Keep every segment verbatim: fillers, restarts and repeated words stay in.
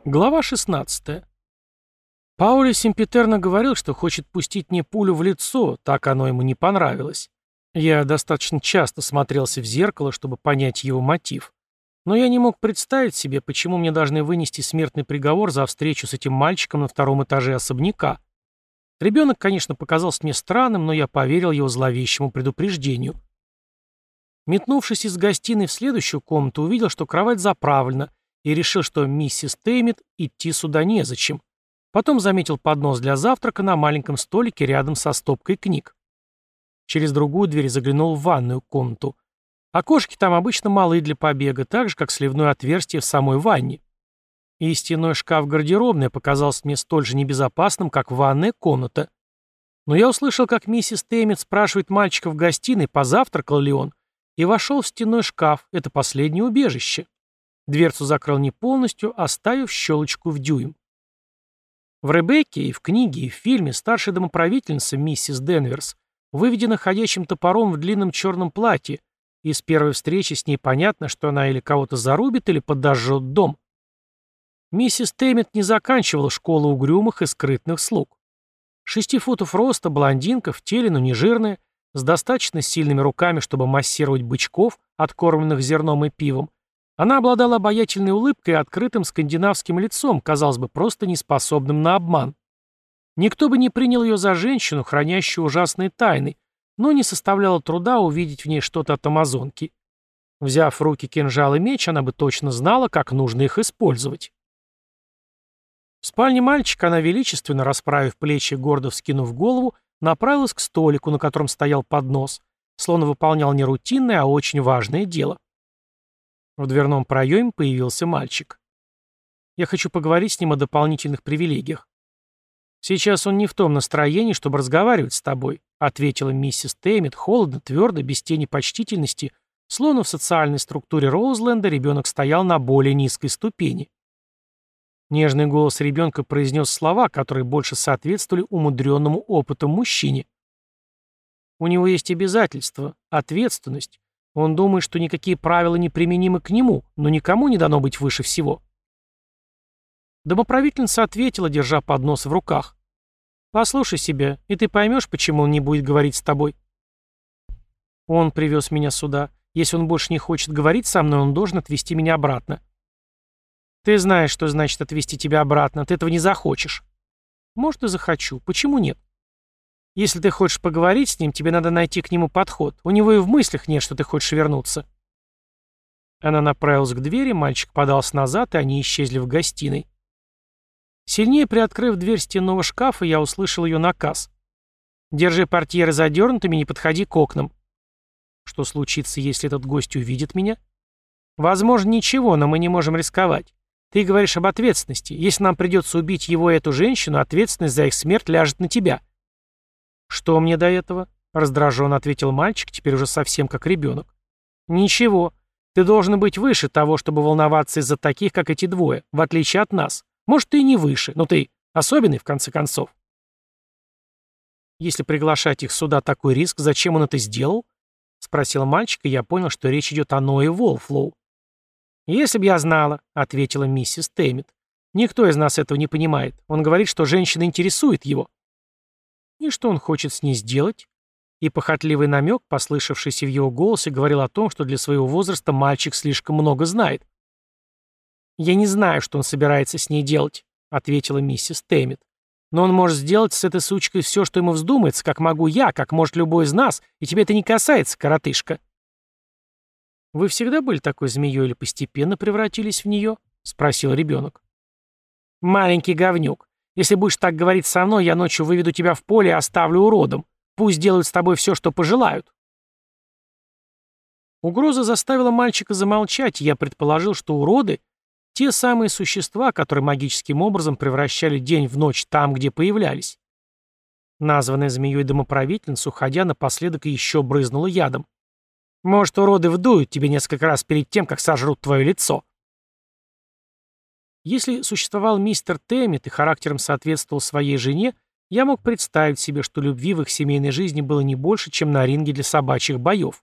Глава шестнадцатая. Паули Семпетерно говорил, что хочет пустить мне пулю в лицо, так оно ему не понравилось. Я достаточно часто смотрелся в зеркало, чтобы понять его мотив. Но я не мог представить себе, почему мне должны вынести смертный приговор за встречу с этим мальчиком на втором этаже особняка. Ребенок, конечно, показался мне странным, но я поверил его зловещему предупреждению. Метнувшись из гостиной в следующую комнату, увидел, что кровать заправлена, и решил, что миссис Теймит идти сюда незачем. Потом заметил поднос для завтрака на маленьком столике рядом со стопкой книг. Через другую дверь заглянул в ванную комнату. Окошки там обычно малы для побега, так же, как сливное отверстие в самой ванне. И стенной шкаф-гардеробная показался мне столь же небезопасным, как ванная комната. Но я услышал, как миссис Теймит спрашивает мальчика в гостиной, позавтракал ли он, и вошел в стенной шкаф, это последнее убежище. Дверцу закрыл не полностью, оставив щелочку в дюйм. В «Ребекке» и в книге, и в фильме старшая домоправительница миссис Денверс выведена ходячим топором в длинном черном платье, и с первой встречи с ней понятно, что она или кого-то зарубит, или подожжет дом. Миссис Теймит не заканчивала школу угрюмых и скрытных слуг. Шести футов роста, блондинка, в теле, но не жирная, с достаточно сильными руками, чтобы массировать бычков, откормленных зерном и пивом. Она обладала обаятельной улыбкой и открытым скандинавским лицом, казалось бы, просто неспособным на обман. Никто бы не принял ее за женщину, хранящую ужасные тайны, но не составляло труда увидеть в ней что-то от амазонки. Взяв в руки кинжал и меч, она бы точно знала, как нужно их использовать. В спальне мальчика она, величественно расправив плечи и гордо вскинув голову, направилась к столику, на котором стоял поднос, словно выполнял не рутинное, а очень важное дело. В дверном проеме появился мальчик. Я хочу поговорить с ним о дополнительных привилегиях. Сейчас он не в том настроении, чтобы разговаривать с тобой, ответила миссис Теймит, холодно, твердо, без тени почтительности, словно в социальной структуре Роузленда ребенок стоял на более низкой ступени. Нежный голос ребенка произнес слова, которые больше соответствовали умудренному опыту мужчине. У него есть обязательства, ответственность. Он думает, что никакие правила не применимы к нему, но никому не дано быть выше всего. Домоправительница ответила, держа поднос в руках. «Послушай себя, и ты поймешь, почему он не будет говорить с тобой». «Он привез меня сюда. Если он больше не хочет говорить со мной, он должен отвезти меня обратно». «Ты знаешь, что значит отвезти тебя обратно. Ты этого не захочешь». «Может, и захочу. Почему нет?» «Если ты хочешь поговорить с ним, тебе надо найти к нему подход. У него и в мыслях нет, что ты хочешь вернуться». Она направилась к двери, мальчик подался назад, и они исчезли в гостиной. Сильнее приоткрыв дверь стенного шкафа, я услышал ее наказ. «Держи портьеры задернутыми, не подходи к окнам». «Что случится, если этот гость увидит меня?» «Возможно, ничего, но мы не можем рисковать. Ты говоришь об ответственности. Если нам придется убить его и эту женщину, ответственность за их смерть ляжет на тебя». «Что мне до этого?» — раздраженно ответил мальчик, теперь уже совсем как ребенок. «Ничего. Ты должен быть выше того, чтобы волноваться из-за таких, как эти двое, в отличие от нас. Может, ты и не выше, но ты особенный, в конце концов». «Если приглашать их сюда такой риск, зачем он это сделал?» — спросил мальчик, и я понял, что речь идет о Ное Волфлоу. «Если б я знала», — ответила миссис Теймит. «Никто из нас этого не понимает. Он говорит, что женщина интересует его». «И что он хочет с ней сделать?» И похотливый намек, послышавшийся в его голосе, говорил о том, что для своего возраста мальчик слишком много знает. «Я не знаю, что он собирается с ней делать», — ответила миссис Теймит. «Но он может сделать с этой сучкой все, что ему вздумается, как могу я, как может любой из нас, и тебе это не касается, коротышка». «Вы всегда были такой змеей или постепенно превратились в нее?» — спросил ребенок. «Маленький говнюк. Если будешь так говорить со мной, я ночью выведу тебя в поле и оставлю уродом. Пусть делают с тобой все, что пожелают». Угроза заставила мальчика замолчать, и я предположил, что уроды — те самые существа, которые магическим образом превращали день в ночь там, где появлялись. Названная змеей домоправительница, уходя напоследок, еще брызнула ядом. «Может, уроды вдуют тебе несколько раз перед тем, как сожрут твое лицо». Если существовал мистер Тэммит и характером соответствовал своей жене, я мог представить себе, что любви в их семейной жизни было не больше, чем на ринге для собачьих боев.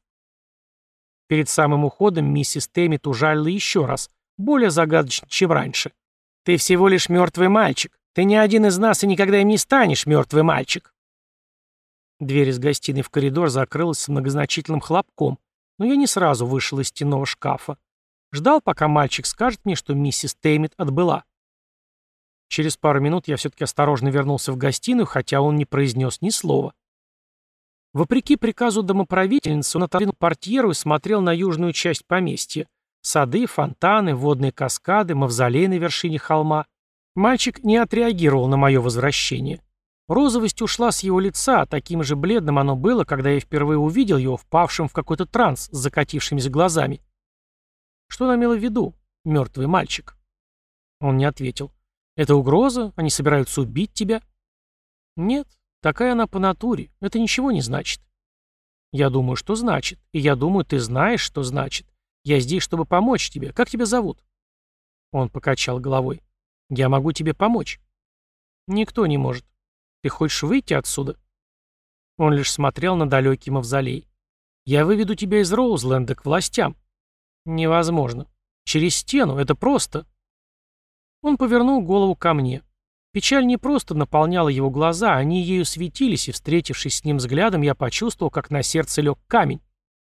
Перед самым уходом миссис Тэммит ужалила еще раз, более загадочно, чем раньше. Ты всего лишь мертвый мальчик. Ты не один из нас и никогда им не станешь, мертвый мальчик. Дверь из гостиной в коридор закрылась с многозначительным хлопком, но я не сразу вышел из стенного шкафа. Ждал, пока мальчик скажет мне, что миссис Теймит отбыла. Через пару минут я все-таки осторожно вернулся в гостиную, хотя он не произнес ни слова. Вопреки приказу домоправительницы, он отодвинул портьеру и смотрел на южную часть поместья. Сады, фонтаны, водные каскады, мавзолей на вершине холма. Мальчик не отреагировал на мое возвращение. Розовость ушла с его лица, таким же бледным оно было, когда я впервые увидел его, впавшим в какой-то транс с закатившимися глазами. Что он имел в виду, мертвый мальчик? Он не ответил. Это угроза? Они собираются убить тебя? Нет, такая она по натуре. Это ничего не значит. Я думаю, что значит. И я думаю, ты знаешь, что значит. Я здесь, чтобы помочь тебе. Как тебя зовут? Он покачал головой. Я могу тебе помочь. Никто не может. Ты хочешь выйти отсюда? Он лишь смотрел на далекий мавзолей. Я выведу тебя из Роузленда к властям. Невозможно. Через стену. Это просто. Он повернул голову ко мне. Печаль не просто наполняла его глаза, они ею светились, и, встретившись с ним взглядом, я почувствовал, как на сердце лег камень.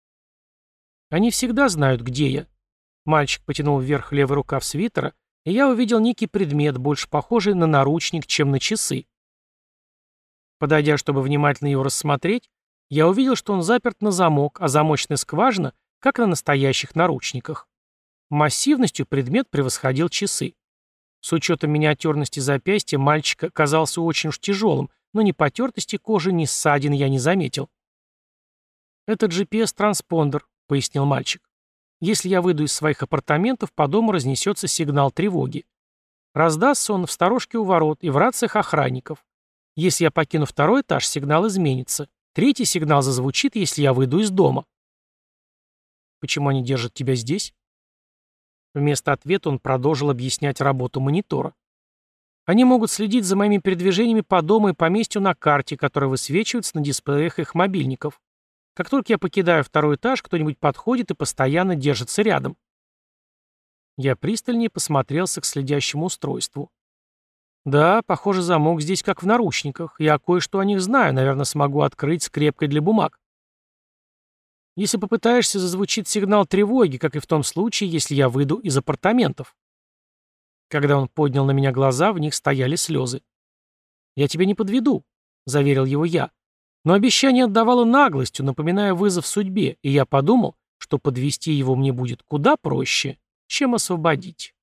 Они всегда знают, где я. Мальчик потянул вверх левый рукав свитера, и я увидел некий предмет, больше похожий на наручник, чем на часы. Подойдя, чтобы внимательно его рассмотреть, я увидел, что он заперт на замок, а замочная скважина, как на настоящих наручниках. Массивностью предмет превосходил часы. С учетом миниатюрности запястья мальчика казался очень уж тяжелым, но ни потертости кожи, ни ссадин я не заметил. «Это джи пи эс-транспондер», — пояснил мальчик. «Если я выйду из своих апартаментов, по дому разнесется сигнал тревоги. Раздастся он в сторожке у ворот и в рациях охранников. Если я покину второй этаж, сигнал изменится. Третий сигнал зазвучит, если я выйду из дома». «Почему они держат тебя здесь?» Вместо ответа он продолжил объяснять работу монитора. «Они могут следить за моими передвижениями по дому и поместью на карте, которая высвечивается на дисплеях их мобильников. Как только я покидаю второй этаж, кто-нибудь подходит и постоянно держится рядом». Я пристальнее посмотрелся к следящему устройству. «Да, похоже, замок здесь как в наручниках. Я кое-что о них знаю, наверное, смогу открыть скрепкой для бумаг. Если попытаешься, зазвучит сигнал тревоги, как и в том случае, если я выйду из апартаментов». Когда он поднял на меня глаза, в них стояли слезы. «Я тебя не подведу», — заверил его я. Но обещание отдавало наглостью, напоминая вызов судьбе, и я подумал, что подвести его мне будет куда проще, чем освободить.